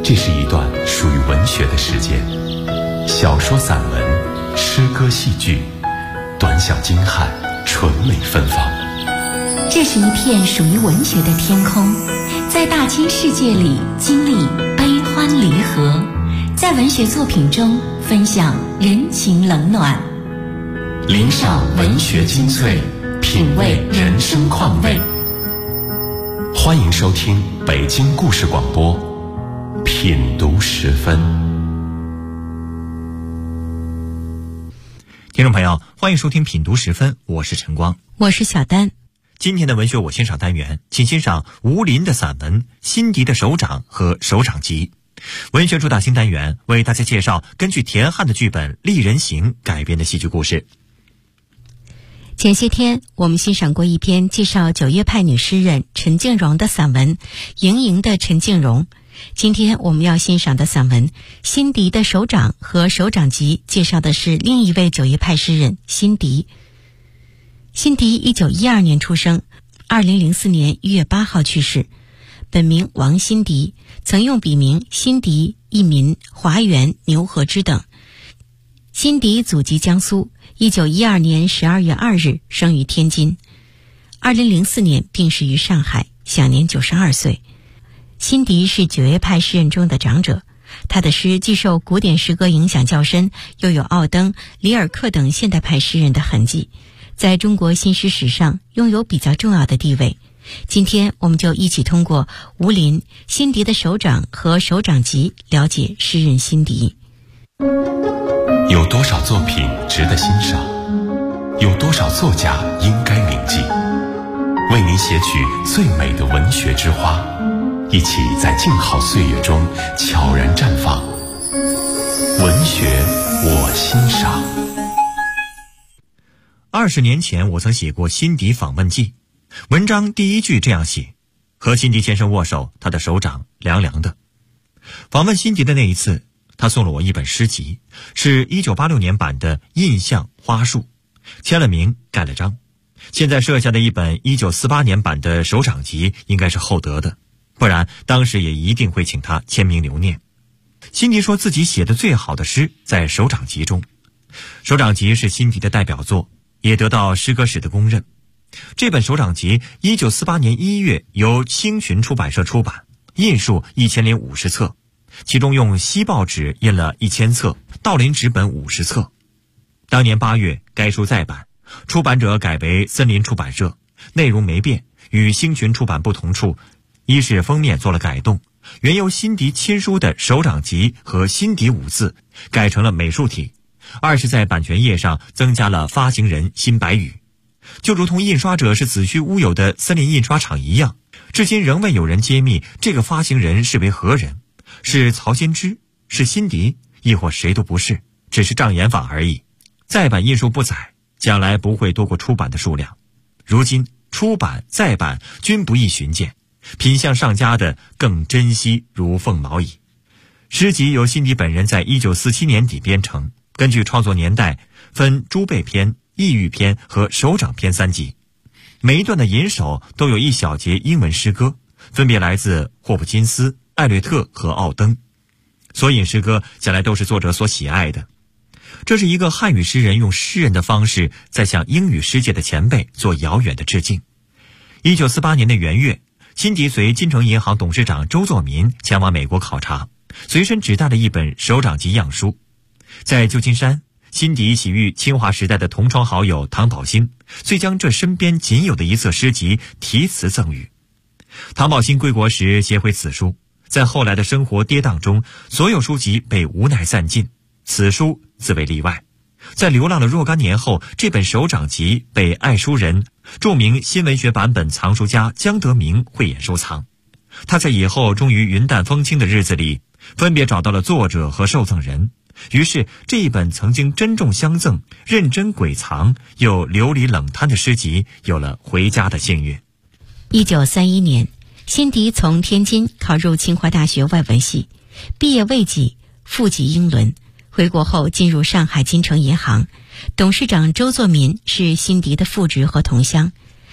这是一段属于文学的时间，小说、散文、诗歌、戏剧，短小精悍，纯美芬芳。 这是一片属于文学的天空，在大千世界里经历悲欢离合，在文学作品中分享人情冷暖， 聆赏文学精粹，品味人生况味。欢迎收听北京故事广播品读时分。 听众朋友，欢迎收听品读时分，我是陈光， 我是小丹。 今天的文学我欣赏单元，请欣赏吴林的散文《辛迪的手掌》和《手掌集》。文学主打新单元为大家介绍根据田汉的剧本《丽人行》改编的戏剧故事。 前些天我们欣赏过一篇介绍九月派女诗人陈静蓉的散文《盈盈的陈静蓉》，今天我们要欣赏的散文《辛迪的手掌》和《手掌集》介绍的是另一位九月派诗人辛迪。辛迪1912年出生，2004年1月8号去世，本名王辛迪，曾用笔名辛迪、一民、华元、牛和之等。辛迪祖籍江苏，1912年12月2日生于天津，2004年病逝于上海，享年92岁。辛迪是九月派诗人中的长者，他的诗既受古典诗歌影响较深，又有奥登、里尔克等现代派诗人的痕迹，在中国新诗史上拥有比较重要的地位。今天我们就一起通过吴林、辛迪的手掌和《手掌集》了解诗人辛迪。 有多少作品值得欣赏？有多少作家应该铭记？为您写取最美的文学之花，一起在静好岁月中悄然绽放。文学我欣赏。 20年前我曾写过辛迪访问记，文章第一句这样写：和辛迪先生握手，他的手掌凉凉的。访问辛迪的那一次，他送了我一本诗集，是1986年版的《印象花束》，签了名，盖了章。现在设下的一本1948年版的《手掌集》应该是厚得的，不然当时也一定会请他签名留念。辛迪说自己写的最好的诗在《手掌集》中，《手掌集》是辛迪的代表作，也得到诗歌史的公认。这本《手掌集》1948年1月由星群出版社出版，印数1050册，其中用锡报纸印了1000册，道林纸本50册。当年8月该书再版，出版者改为森林出版社，内容没变，与星群出版不同处，一是封面做了改动，原由辛迪亲书的《手掌集》和辛迪5字改成了美术体，二是在版权页上增加了发行人辛白羽。就如同印刷者是子虚乌有的森林印刷厂一样，至今仍未有人揭秘这个发行人是为何人，是曹先知，是辛迪，亦或谁都不是，只是障眼法而已。再版印数不载，将来不会多过出版的数量。如今出版再版均不易寻见，品相上佳的更珍惜如凤毛矣。诗集由辛迪本人在1947年底编成，根据创作年代分诸贝篇、异域篇和手掌篇3集，每一段的引首都有一小节英文诗歌，分别来自霍普金斯、艾略特和奥登。所引诗歌将来都是作者所喜爱的。这是一个汉语诗人用诗人的方式在向英语诗界的前辈做遥远的致敬。1948年的元月，辛迪随金城银行董事长周作民前往美国考察，随身只带了一本《手掌集》样书。在旧金山，辛迪喜遇清华时代的同窗好友唐宝兴，遂将这身边仅有的一册诗集题词赠予。唐宝兴归国时携回此书，在后来的生活跌宕中，所有书籍被无奈散尽，此书自为例外。在流浪了若干年后，这本《手掌集》被爱书人、著名新文学版本藏书家江德明慧眼收藏。他在以后终于云淡风轻的日子里，分别找到了作者和受赠人，于是这一本曾经珍重相赠、认真鬼藏又流离冷滩的诗集有了回家的幸运。 1931年，辛迪从天津考入清华大学外文系，毕业未几，复籍英伦。回国后进入上海金城银行，董事长周作民是辛迪的副职和同乡。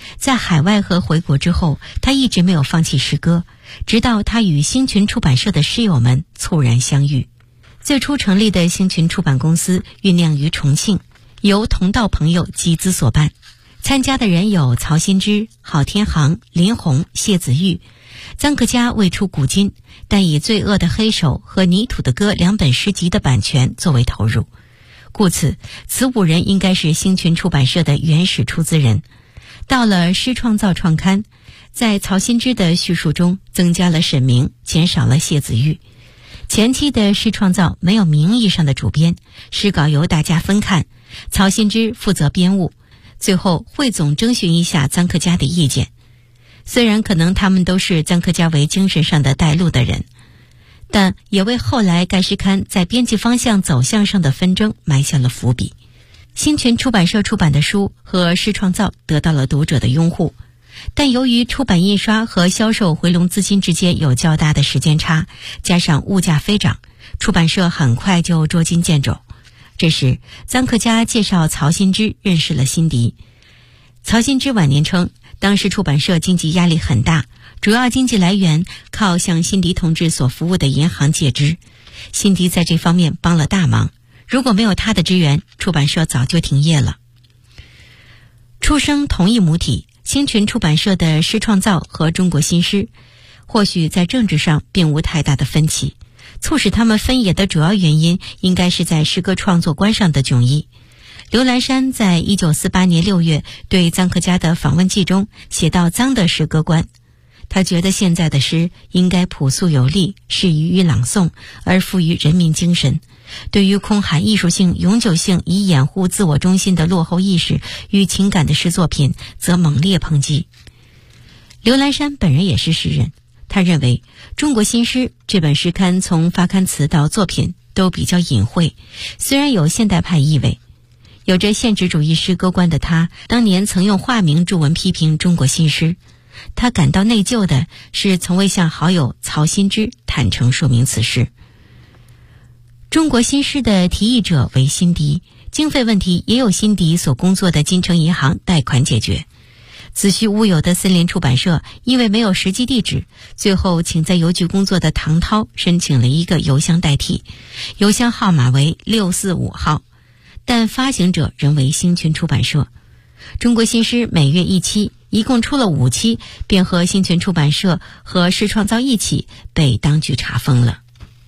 在海外和回国之后，他一直没有放弃诗歌，直到他与星群出版社的诗友们猝然相遇。最初成立的星群出版公司酝酿于重庆，由同道朋友集资所办。参加的人有曹新之、郝天航、林红、谢子玉。臧克家未出古今，但以《罪恶的黑手》和《泥土的歌》2本诗集的版权作为投入，故此此5人应该是星群出版社的原始出资人。到了诗创造创刊，在曹新之的叙述中增加了沈明，减少了谢子玉。前期的诗创造没有名义上的主编，诗稿由大家分看，曹新之负责编务，最后汇总征询一下臧克家的意见。虽然可能他们都是臧克家为精神上的带路的人，但也为后来该诗刊在编辑方向走向上的纷争埋下了伏笔。星群出版社出版的书和诗创造得到了读者的拥护，但由于出版印刷和销售回笼资金之间有较大的时间差，加上物价飞涨，出版社很快就捉襟见肘。这时臧克家介绍曹新之认识了辛迪。曹新之晚年称，当时出版社经济压力很大，主要经济来源靠向辛迪同志所服务的银行借支，辛迪在这方面帮了大忙，如果没有他的支援，出版社早就停业了。出生同一母体，星群出版社的诗创造和中国新诗或许在政治上并无太大的分歧，促使他们分野的主要原因应该是在诗歌创作观上的迥异。刘兰山在1948年6月对臧克家的访问记中写到臧的诗歌观，他觉得现在的诗应该朴素有力，适宜于朗诵，而富于人民精神。对于空含艺术性、永久性以掩护自我中心的落后意识与情感的诗作品，则猛烈抨击。刘兰山本人也是诗人，他认为《中国新诗》这本诗刊从发刊词到作品都比较隐晦，虽然有现代派意味。有着现实主义诗歌观的他，当年曾用化名著文批评中国新诗。他感到内疚的是从未向好友曹新之坦诚说明此事。中国新诗的提议者为辛迪，经费问题也有辛迪所工作的金城银行贷款解决。子虚乌有的森林出版社因为没有实际地址，最后请在邮局工作的唐涛申请了一个邮箱代替，邮箱号码为645号，但发行者仍为星群出版社。中国新诗每月1期，一共出了5期，便和星群出版社和诗创造一起被当局查封了。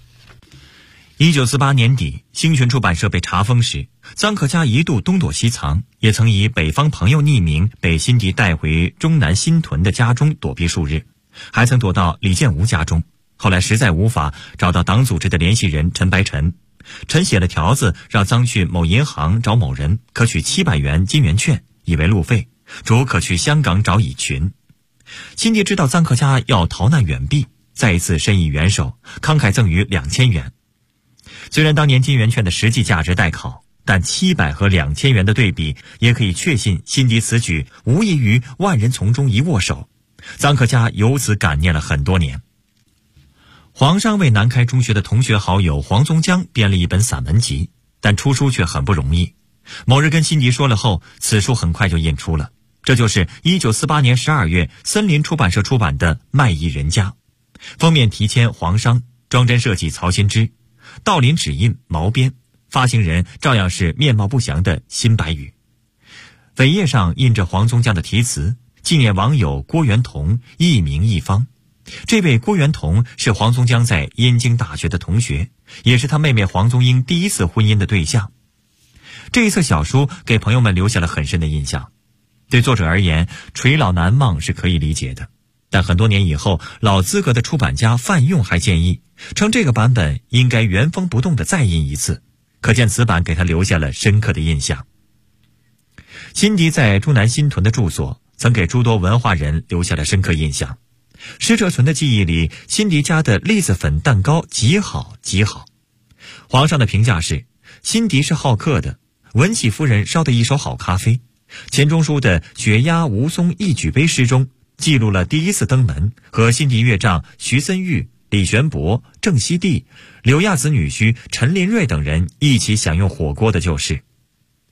1948年底，星群出版社被查封时，臧克家一度东躲西藏，也曾以北方朋友匿名被辛迪带回中南新屯的家中躲避数日，还曾躲到李建吾家中。后来实在无法找到党组织的联系人陈白臣，陈写了条子让臧去某银行找某人，可取700元金元券，以为路费，主可去香港找乙群。辛迪知道臧克家要逃难远避，再一次伸以援手，慷慨赠予2000元。虽然当年金元券的实际价值待考，但700和2000元的对比，也可以确信辛迪此举无异于万人丛中一握手。臧克家由此感念了很多年。黄商为南开中学的同学好友黄宗江编了一本散文集，但出书却很不容易。某日跟辛迪说了后，此书很快就印出了。这就是1948年12月森林出版社出版的《卖艺人家》，封面题签黄商，装帧设计曹新之，道林纸印毛边，发行人照样是面貌不详的辛白羽。尾页上印着黄宗江的题词，纪念网友郭元同一名一方。这位郭元同是黄宗江在燕京大学的同学，也是他妹妹黄宗英第一次婚姻的对象。这一册小书给朋友们留下了很深的印象。对作者而言，垂老难忘是可以理解的，但很多年以后，老资格的出版家范用还建议，称这个版本应该原封不动地再印一次，可见此版给他留下了深刻的印象。辛迪在中南新屯的住所，曾给诸多文化人留下了深刻印象。施哲存的记忆里，辛迪家的栗子粉蛋糕极好极好。皇上的评价是，辛迪是好客的，文启夫人烧的一手好咖啡。钱钟书的雪鸦吴松一举杯诗中，记录了第一次登门和辛迪岳丈徐森玉、李玄伯、郑希帝、柳亚子女婿陈林瑞等人一起享用火锅的旧事。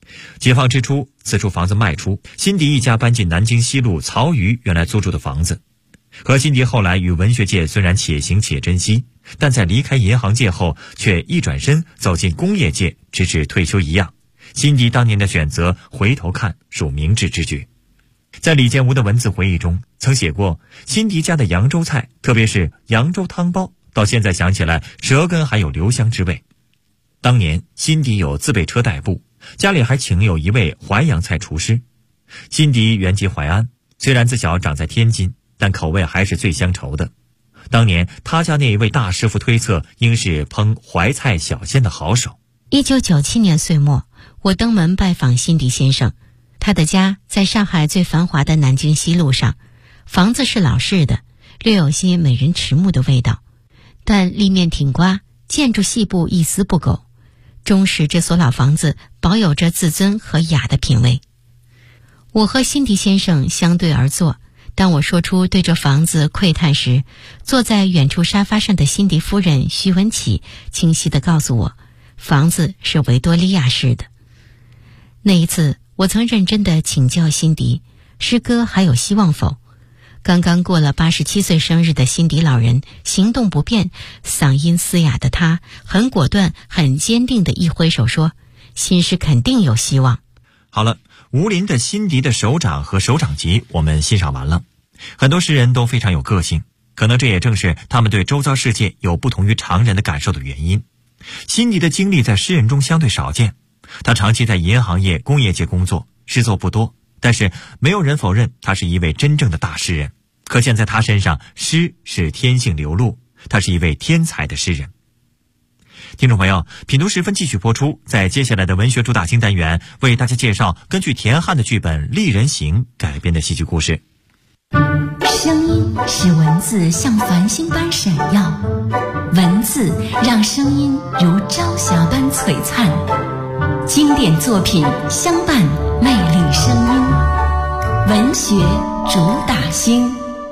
解放之初，此处房子卖出，辛迪一家搬进南京西路曹禺原来租住的房子。和辛迪后来与文学界虽然且行且珍惜，但在离开银行界后，却一转身走进工业界，直至退休一样。辛迪当年的选择，回头看属明智之举。在李建吾的文字回忆中，曾写过辛迪家的扬州菜，特别是扬州汤包，到现在想起来，舌根还有留香之味。当年辛迪有自备车代步，家里还请有一位淮扬菜厨师。辛迪原籍淮安，虽然自小长在天津，但口味还是最乡愁的。当年他家那一位大师傅推测，应是烹淮菜小鲜的好手。 1997年岁末，我登门拜访辛迪先生，他的家在上海最繁华的南京西路上，房子是老式的，略有些美人迟暮的味道，但立面挺刮，建筑细部一丝不苟，终使这所老房子保有着自尊和雅的品味。我和辛迪先生相对而坐，当我说出对这房子窥探时，坐在远处沙发上的辛迪夫人徐文启清晰地告诉我，房子是维多利亚式的。那一次，我曾认真地请教辛迪，诗歌还有希望否？刚刚过了87岁生日的辛迪老人行动不便，嗓音嘶哑的他很果断很坚定地一挥手说，新诗肯定有希望。 好了，吴林的辛迪的手掌和手掌集我们欣赏完了。很多诗人都非常有个性，可能这也正是他们对周遭世界有不同于常人的感受的原因。辛迪的经历在诗人中相对少见，他长期在银行业、工业界工作，诗作不多，但是没有人否认他是一位真正的大诗人。可见在他身上，诗是天性流露，他是一位天才的诗人。听众朋友，品读时分继续播出，在接下来的文学主打新单元，为大家介绍根据田汉的剧本《丽人行》改编的戏剧故事。 声音使文字像繁星般闪耀，文字让声音如朝霞般璀璨，经典作品相伴，魅力声音，文学主打星。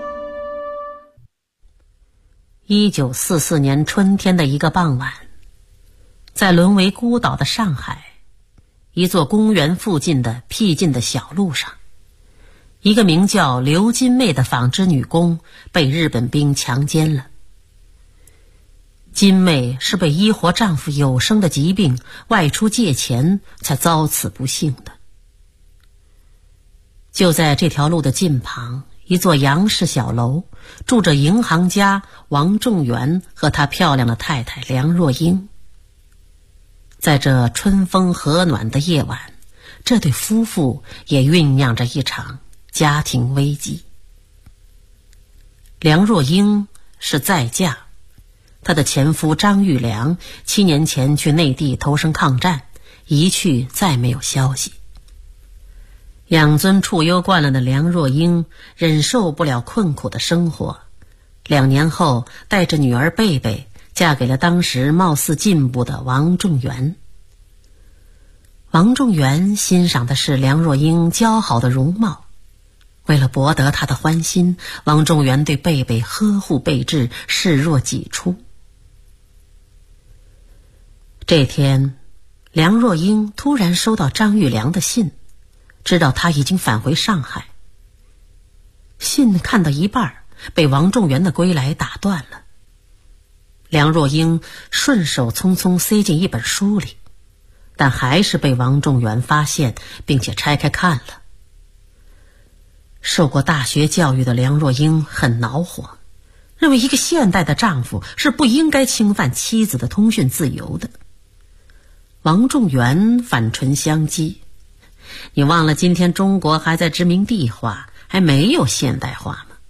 1944年春天的一个傍晚，在沦为孤岛的上海，一座公园附近的僻静的小路上，一个名叫刘金妹的纺织女工被日本兵强奸了。金妹是被医活丈夫有生的疾病外出借钱才遭此不幸的。就在这条路的近旁，一座洋式小楼，住着银行家王仲元和他漂亮的太太梁若英。在这春风和暖的夜晚，这对夫妇也酝酿着一场家庭危机。梁若英是再嫁，她的前夫张玉良7年前去内地投身抗战，一去再没有消息。养尊处优惯了的梁若英忍受不了困苦的生活，2年后带着女儿贝贝嫁给了当时貌似进步的王仲元。王仲元欣赏的是梁若英姣好的容貌，为了博得她的欢心，王仲元对贝贝呵护备至，视若己出。这天，梁若英突然收到张玉良的信，知道他已经返回上海。信看到一半，被王仲元的归来打断了。梁若英顺手匆匆塞进一本书里，但还是被王仲元发现，并且拆开看了。受过大学教育的梁若英很恼火，认为一个现代的丈夫是不应该侵犯妻子的通讯自由的。王仲元反唇相讥，你忘了今天中国还在殖民地化，还没有现代化吗？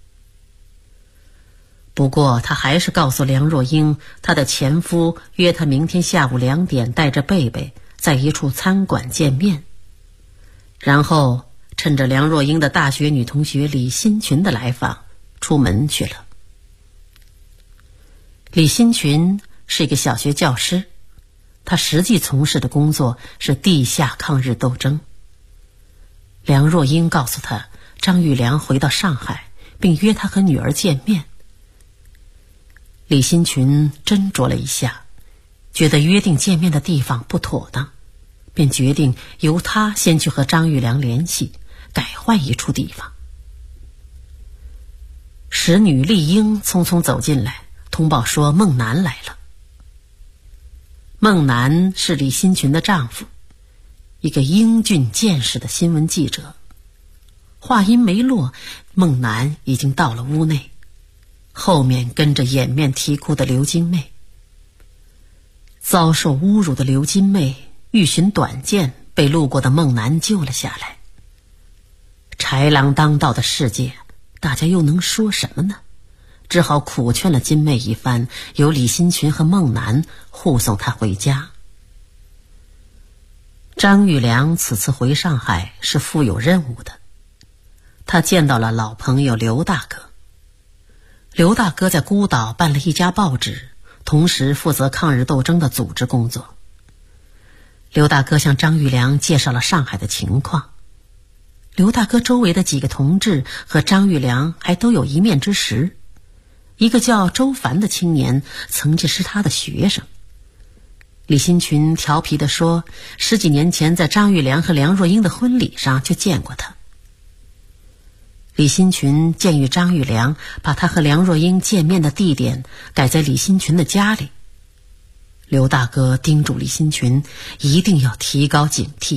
不过他还是告诉梁若英，她的前夫约她明天下午2点带着贝贝在一处餐馆见面，然后趁着梁若英的大学女同学李新群的来访，出门去了。李新群是一个小学教师，他实际从事的工作是地下抗日斗争。梁若英告诉他，张玉良回到上海，并约他和女儿见面。李新群斟酌了一下，觉得约定见面的地方不妥当， 便决定由他先去和张玉良联系，改换一处地方。使女丽英匆匆走进来，通报说孟南来了。孟南是李新群的丈夫，一个英俊见识的新闻记者。话音没落，孟南已经到了屋内，后面跟着掩面啼哭的刘金妹。遭受侮辱的刘金妹欲寻短见，被路过的孟南救了下来。豺狼当道的世界，大家又能说什么呢？只好苦劝了金妹一番，由李新群和孟南护送她回家。张玉良此次回上海是负有任务的，他见到了老朋友刘大哥。刘大哥在孤岛办了一家报纸，同时负责抗日斗争的组织工作。刘大哥向张玉良介绍了上海的情况。刘大哥周围的几个同志和张玉良还都有一面之识。一个叫周凡的青年曾经是他的学生。李新群调皮地说，10几年前在张玉良和梁若英的婚礼上就见过他。李新群建议张玉良把他和梁若英见面的地点改在李新群的家里。刘大哥叮嘱李新群一定要提高警惕。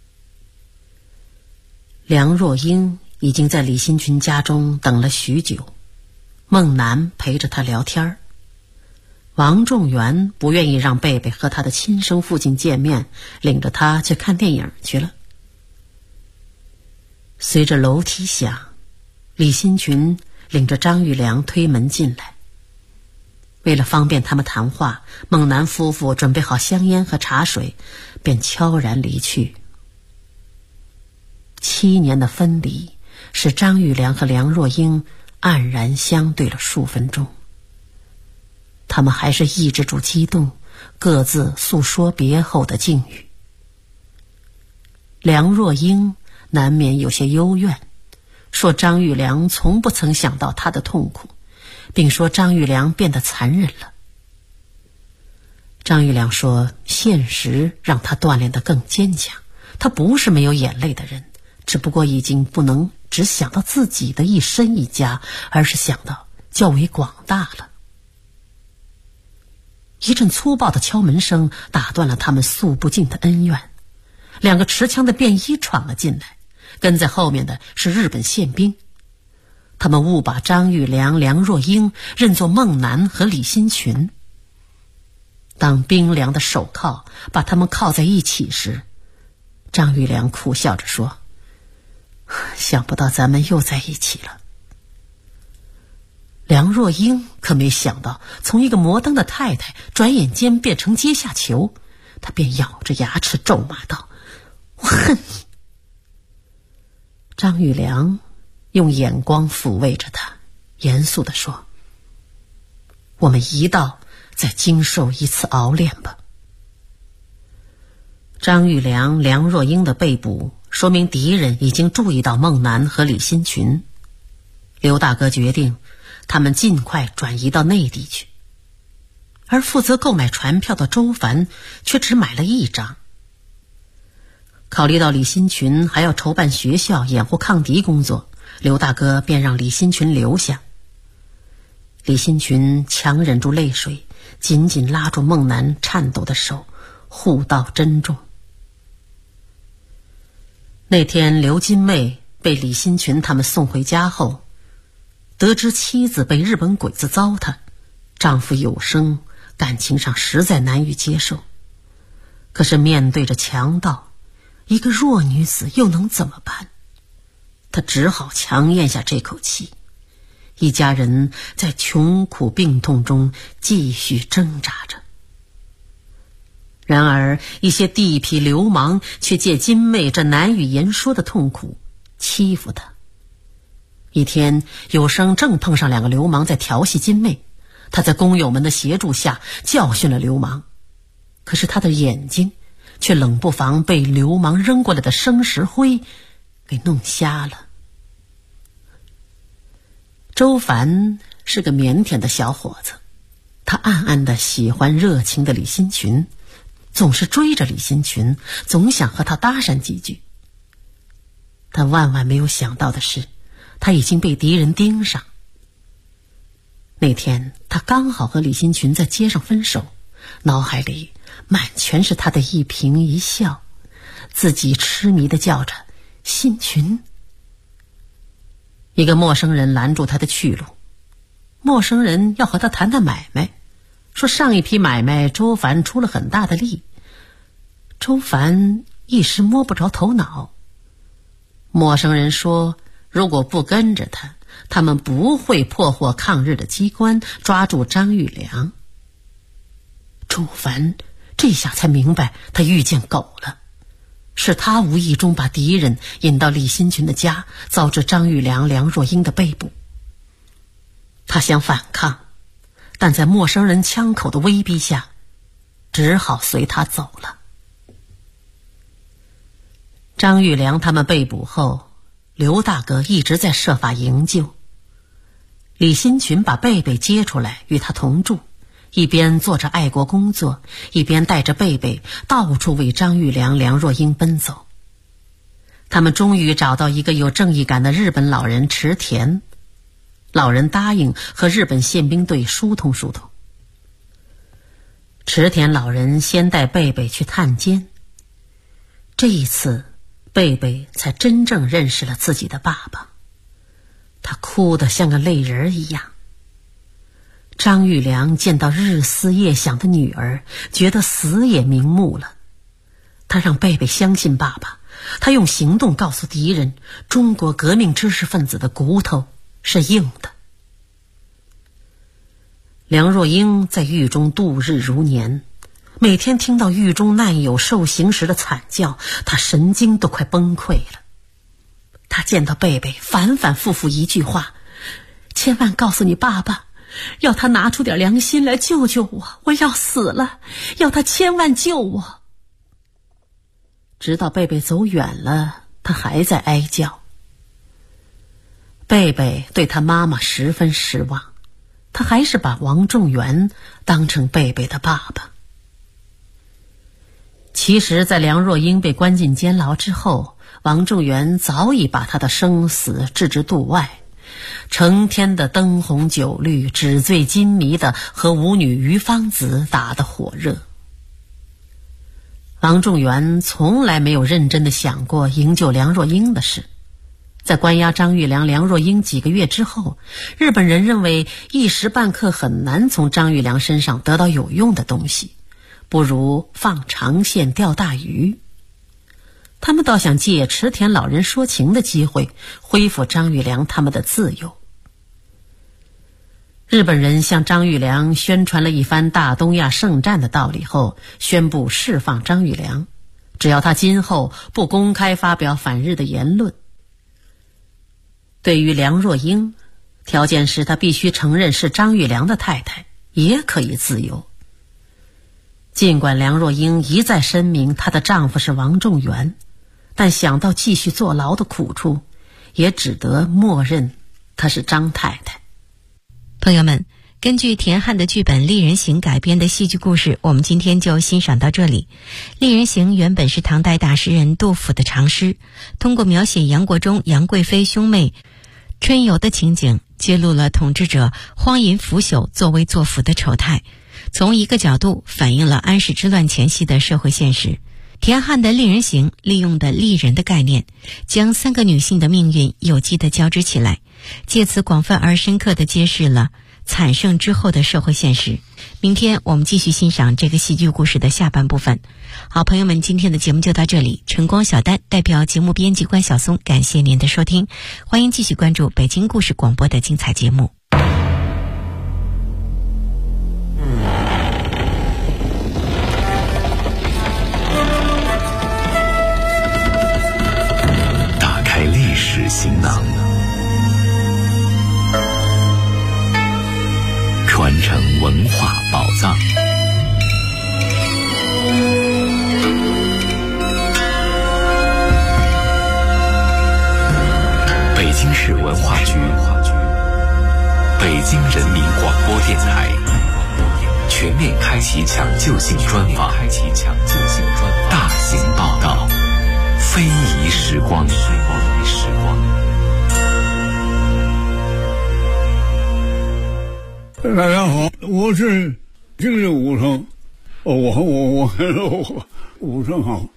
梁若英已经在李新群家中等了许久，孟南陪着他聊天。王仲元不愿意让贝贝和他的亲生父亲见面，领着他去看电影去了。随着楼梯响，李新群领着张玉良推门进来。为了方便他们谈话，孟南夫妇准备好香烟和茶水，便悄然离去。7年的分离使张玉良和梁若英黯然相对了数分钟。他们还是抑制住激动，各自诉说别后的境遇。梁若英难免有些幽怨，说张玉良从不曾想到她的痛苦，并说张玉良变得残忍了。张玉良说，现实让他锻炼得更坚强，他不是没有眼泪的人，只不过已经不能只想到自己的一身一家，而是想到较为广大了。一阵粗暴的敲门声打断了他们诉不尽的恩怨。2个持枪的便衣闯了进来，跟在后面的是日本宪兵。他们误把张玉良、梁若英认作孟南和李新群。当冰凉的手铐把他们铐在一起时，张玉良苦笑着说，想不到咱们又在一起了。梁若英可没想到，从一个摩登的太太转眼间变成阶下囚，她便咬着牙齿咒骂道，我恨你。张玉良用眼光抚慰着她，严肃地说，我们一道再经受一次熬炼吧。张玉良、梁若英的被捕说明敌人已经注意到孟南和李新群。刘大哥决定他们尽快转移到内地去，而负责购买船票的周凡却只买了1张。考虑到李新群还要筹办学校掩护抗敌工作，刘大哥便让李新群留下。李新群强忍住泪水，紧紧拉住孟南颤抖的手，互道珍重。那天刘金妹被李新群他们送回家后，得知妻子被日本鬼子糟蹋，丈夫有生，感情上实在难以接受。可是面对着强盗，一个弱女子又能怎么办？她只好强咽下这口气。一家人在穷苦病痛中继续挣扎着。然而一些地痞流氓却借金妹这难以言说的痛苦欺负她。一天，有生正碰上2个流氓在调戏金妹，他在工友们的协助下教训了流氓，可是他的眼睛却冷不防被流氓扔过来的生石灰给弄瞎了。周凡是个腼腆的小伙子，他暗暗地喜欢热情的李新群， 总是追着李新群，总想和他搭讪几句。但万万没有想到的是，他已经被敌人盯上。那天他刚好和李新群在街上分手，脑海里满全是他的一颦一笑，自己痴迷地叫着新群。一个陌生人拦住他的去路，陌生人要和他谈谈买卖，说上一批买卖周凡出了很大的力。周凡一时摸不着头脑。陌生人说，如果不跟着他，他们不会破获抗日的机关，抓住张玉良。周凡这下才明白他遇见狗了，是他无意中把敌人引到李新群的家，遭致张玉良、梁若英的被捕。他想反抗，但在陌生人枪口的威逼下，只好随他走了。张玉良他们被捕后，刘大哥一直在设法营救。李新群把贝贝接出来与他同住，一边做着爱国工作，一边带着贝贝到处为张玉良、梁若英奔走。他们终于找到一个有正义感的日本老人池田，老人答应和日本宪兵队疏通疏通。池田老人先带贝贝去探监，这一次贝贝才真正认识了自己的爸爸，他哭得像个泪人一样。张玉良见到日思夜想的女儿，觉得死也瞑目了。他让贝贝相信爸爸，他用行动告诉敌人，中国革命知识分子的骨头是硬的。梁若英在狱中度日如年，每天听到狱中难友受刑时的惨叫，他神经都快崩溃了。他见到贝贝，反反复复一句话，千万告诉你爸爸，要他拿出点良心来救救我，我要死了，要他千万救我。直到贝贝走远了，他还在哀叫。贝贝对他妈妈十分失望，他还是把王仲元当成贝贝的爸爸。其实在梁若英被关进监牢之后，王仲元早已把他的生死置之度外，成天的灯红酒绿，纸醉金迷的和舞女于芳子打得火热。王仲元从来没有认真地想过营救梁若英的事。在关押张玉良、梁若英几个月之后，日本人认为一时半刻很难从张玉良身上得到有用的东西，不如放长线钓大鱼。他们倒想借池田老人说情的机会，恢复张玉良他们的自由。日本人向张玉良宣传了一番大东亚圣战的道理后，宣布释放张玉良，只要他今后不公开发表反日的言论。对于梁若英，条件是他必须承认是张玉良的太太，也可以自由。尽管梁若英一再声明她的丈夫是王仲元，但想到继续坐牢的苦处，也只得默认她是张太太。 朋友们，根据田汉的剧本《丽人行》改编的戏剧故事，我们今天就欣赏到这里。《丽人行》原本是唐代大诗人杜甫的长诗，通过描写杨国忠、杨贵妃兄妹春游的情景，揭露了统治者荒淫腐朽、作威作福的丑态，从一个角度反映了安史之乱前夕的社会现实。田汉的《丽人行》利用的丽人的概念，将三个女性的命运有机地交织起来，借此广泛而深刻地揭示了惨胜之后的社会现实。明天我们继续欣赏这个戏剧故事的下半部分。好，朋友们，今天的节目就到这里。晨光小丹代表节目编辑关晓松，感谢您的收听，欢迎继续关注北京故事广播的精彩节目。 打开历史行囊，传承文化宝藏。北京市文化局、北京人民广播电台全面开启抢救性专访，大型报道，非遗时光。 大家好，我是京剧武生，我武生好。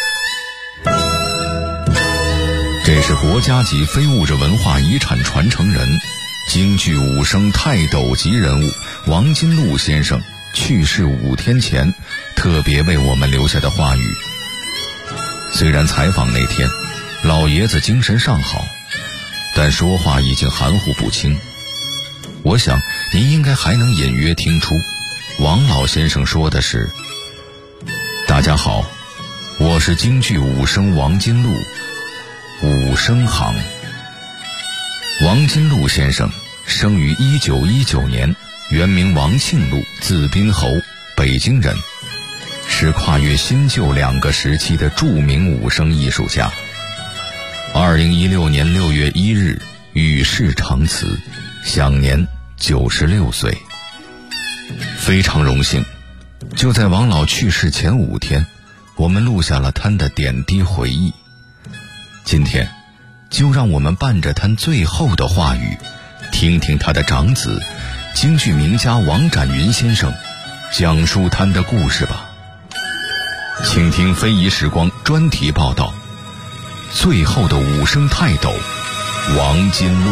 这是国家级非物质文化遗产传承人、京剧武生泰斗级人物王金禄先生去世5天前特别为我们留下的话语。虽然采访那天老爷子精神尚好，但说话已经含糊不清。我想您应该还能隐约听出王老先生说的是：大家好，我是京剧武生王金禄，武生行。王金禄先生生于1919年，原名王庆禄，字宾侯，北京人，是跨越新旧2个时期的著名武生艺术家。2016年6月1日与世长辞，享年96岁。非常荣幸，就在王老去世前5天，我们录下了他的点滴回忆。今天就让我们伴着他最后的话语，听听他的长子京剧名家王展云先生讲述他的故事吧。请听非遗时光专题报道：最后的武生泰斗王金禄。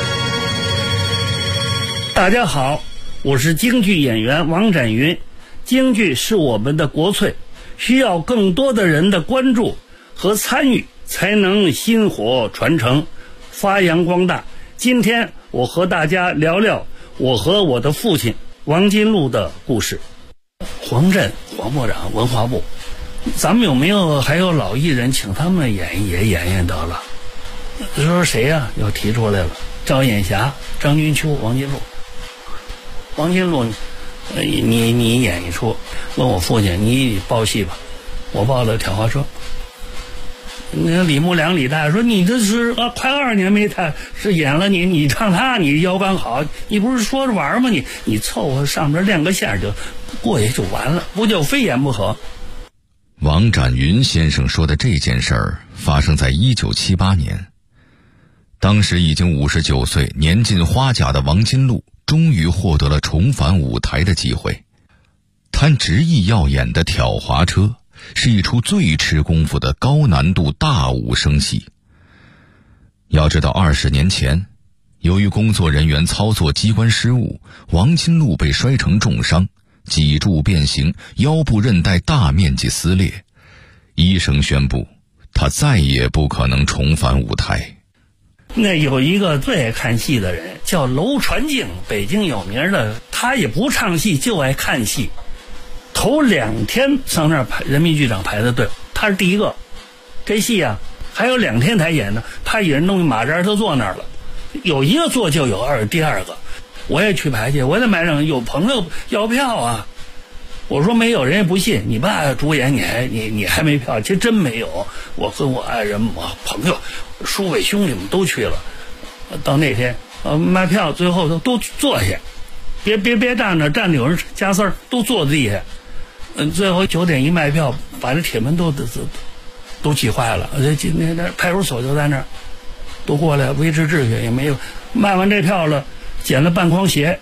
大家好，我是京剧演员王展云。京剧是我们的国粹，需要更多的人的关注和参与，才能薪火传承，发扬光大。今天我和大家聊聊我和我的父亲王金禄的故事。黄镇黄部长，文化部，咱们有没有还有老艺人请他们演得了？说谁呀？又提出来了，赵艳霞、张君秋、王金禄。王金禄，你演一出，问我父亲你报戏吧，我报了挑花车。那李木良李大爷说：“你这是快2年没他是演了，你唱他，你腰杆好，你不是说着玩吗？你凑合上边练个线就过去就完了，不就非演不可。” 王展云先生说的这件事儿发生在1978年，当时已经59岁、年近花甲的王金禄终于获得了重返舞台的机会。他执意要演的《挑滑车》是一出最吃功夫的高难度大武生戏。要知道20年前，由于工作人员操作机关失误，王金禄被摔成重伤，脊柱变形，腰部韧带大面积撕裂。医生宣布他再也不可能重返舞台。 那有一个最爱看戏的人叫娄传敬，北京有名的，他也不唱戏就爱看戏。头2天上那儿排人民剧场排的队，他是第一个。这戏啊还有2天才演呢，他一人弄一马扎，他坐那儿了，有一个座就有第二个。我也去排去，我在买上有朋友要票啊，我说没有，人家不信。你爸主演你还没票？其实真没有，我跟我爱人我朋友叔辈兄弟们都去了。到那天卖票最后都坐下，别站着，站着有人加丝儿，都坐地下。最后9点一卖票，把这铁门都挤坏了。那派出所就在那儿，都过来维持秩序，也没有卖完这票了，捡了半筐鞋。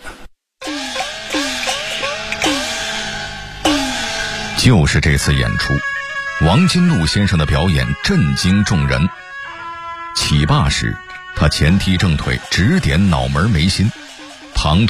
就是这次演出，王金禄先生的表演震惊众人。起罢时，他前踢正腿，指点脑门眉心，唐